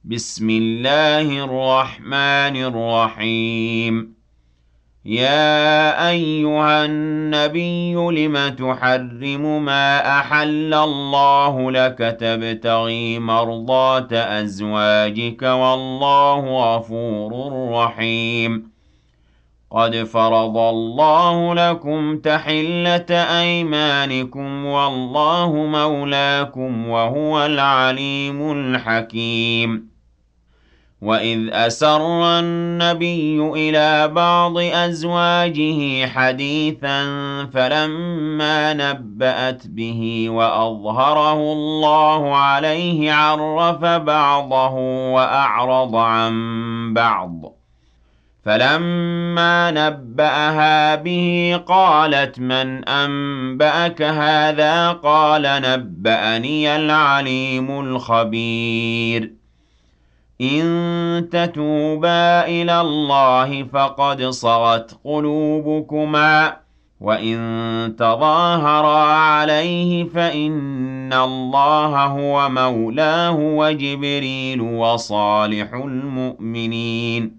بسم الله الرحمن الرحيم. يا أيها النبي لم تحرم ما أحل الله لك تبتغي مرضات أزواجك والله غفور رحيم. قد فرض الله لكم تحلة أيمانكم والله مولاكم وهو العليم الحكيم. وَإِذْ أَسَرَّ النَّبِيُّ إِلَىٰ بَعْضِ أَزْوَاجِهِ حَدِيثًا فَلَمَّا نَبَّأَتْ بِهِ وَأَظْهَرَهُ اللَّهُ عَلَيْهِ عَرَّفَ بَعْضَهُ وَأَعْرَضَ عَن بَعْضٍ فَلَمَّا نَبَّأَهَا بِهِ قَالَتْ مَنْ أَنبَأَكَ هَٰذَا ۖ قَالَ نَبَّأَنِيَ الْعَلِيمُ الْخَبِيرُ. إِن تَتُوبَا إِلَى اللَّهِ فَقَدْ صَغَتْ قُلُوبُكُمَا، وَإِن تَظَاهَرَا عَلَيْهِ فَإِنَّ اللَّهَ هُوَ مَوْلَاهُ وَجِبْرِيلُ وَصَالِحُ الْمُؤْمِنِينَ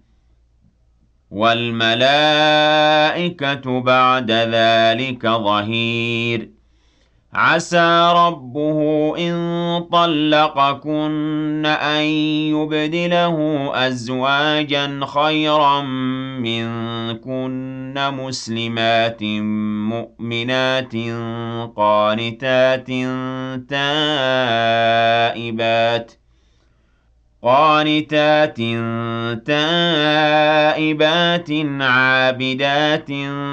وَالْمَلَائِكَةُ بَعْدَ ذَٰلِكَ ظَهِيرٌ. عسى ربه إن طلقكن أن يبدله أزواجا خيرا منكن مسلمات مؤمنات قانتات تائبات عابدات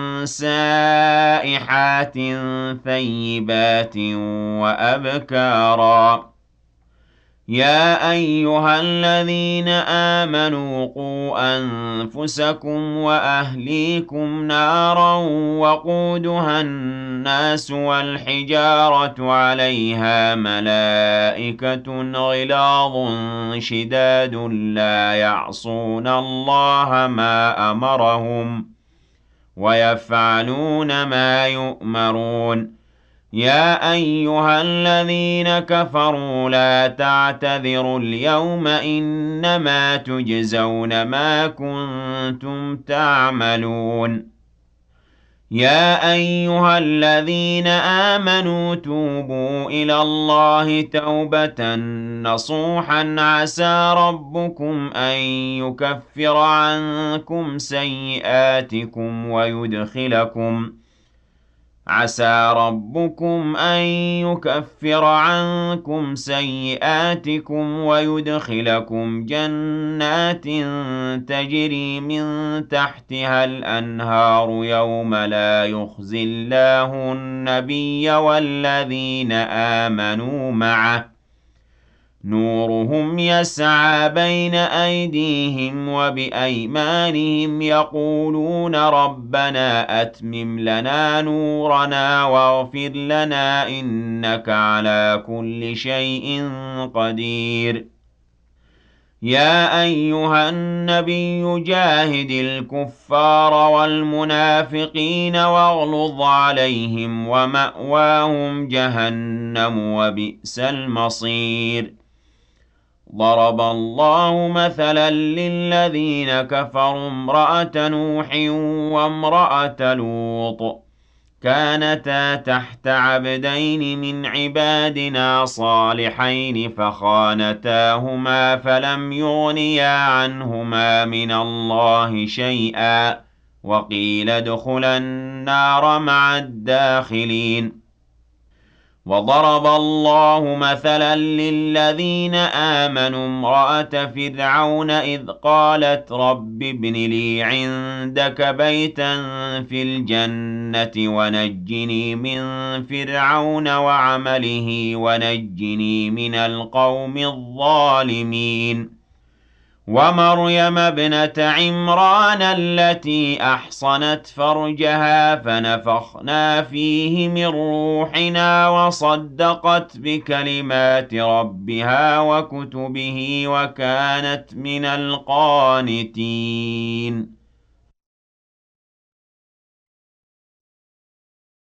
سائحات ثيبات وأبكارا. يا أيها الذين آمنوا قوا أنفسكم وأهليكم نارا وقودها الناس والحجارة عليها ملائكة غلاظ شداد لا يعصون الله ما أمرهم ويفعلون ما يؤمرون. يا أيها الذين كفروا لا تعتذروا اليوم إنما تجزون ما كنتم تعملون. يا أيها الذين آمنوا توبوا إلى الله توبة نصوحا عسى ربكم أن يكفر عنكم سيئاتكم ويدخلكم جنات تجري من تحتها الأنهار يوم لا يخزي الله النبي والذين آمنوا معه نورهم يسعى بين أيديهم وبأيمانهم يقولون ربنا أتمم لنا نورنا واغفر لنا إنك على كل شيء قدير. يا أيها النبي جاهد الكفار والمنافقين واغلظ عليهم ومأواهم جهنم وبئس المصير. ضرب الله مثلا للذين كفروا امرأة نوح وامرأة لوط كانتا تحت عبدين من عبادنا صالحين فخانتاهما فلم يغنيا عنهما من الله شيئا وقيل ادخلا النار مع الداخلين. وضرب الله مثلا للذين آمنوا امرأة فرعون إذ قالت رب ابن لي عندك بيتا في الجنة ونجني من فرعون وعمله ونجني من القوم الظالمين. ومريم ابنة عمران التي أحصنت فرجها فنفخنا فيه من روحنا وصدقت بكلمات ربها وكتبه وكانت من القانتين.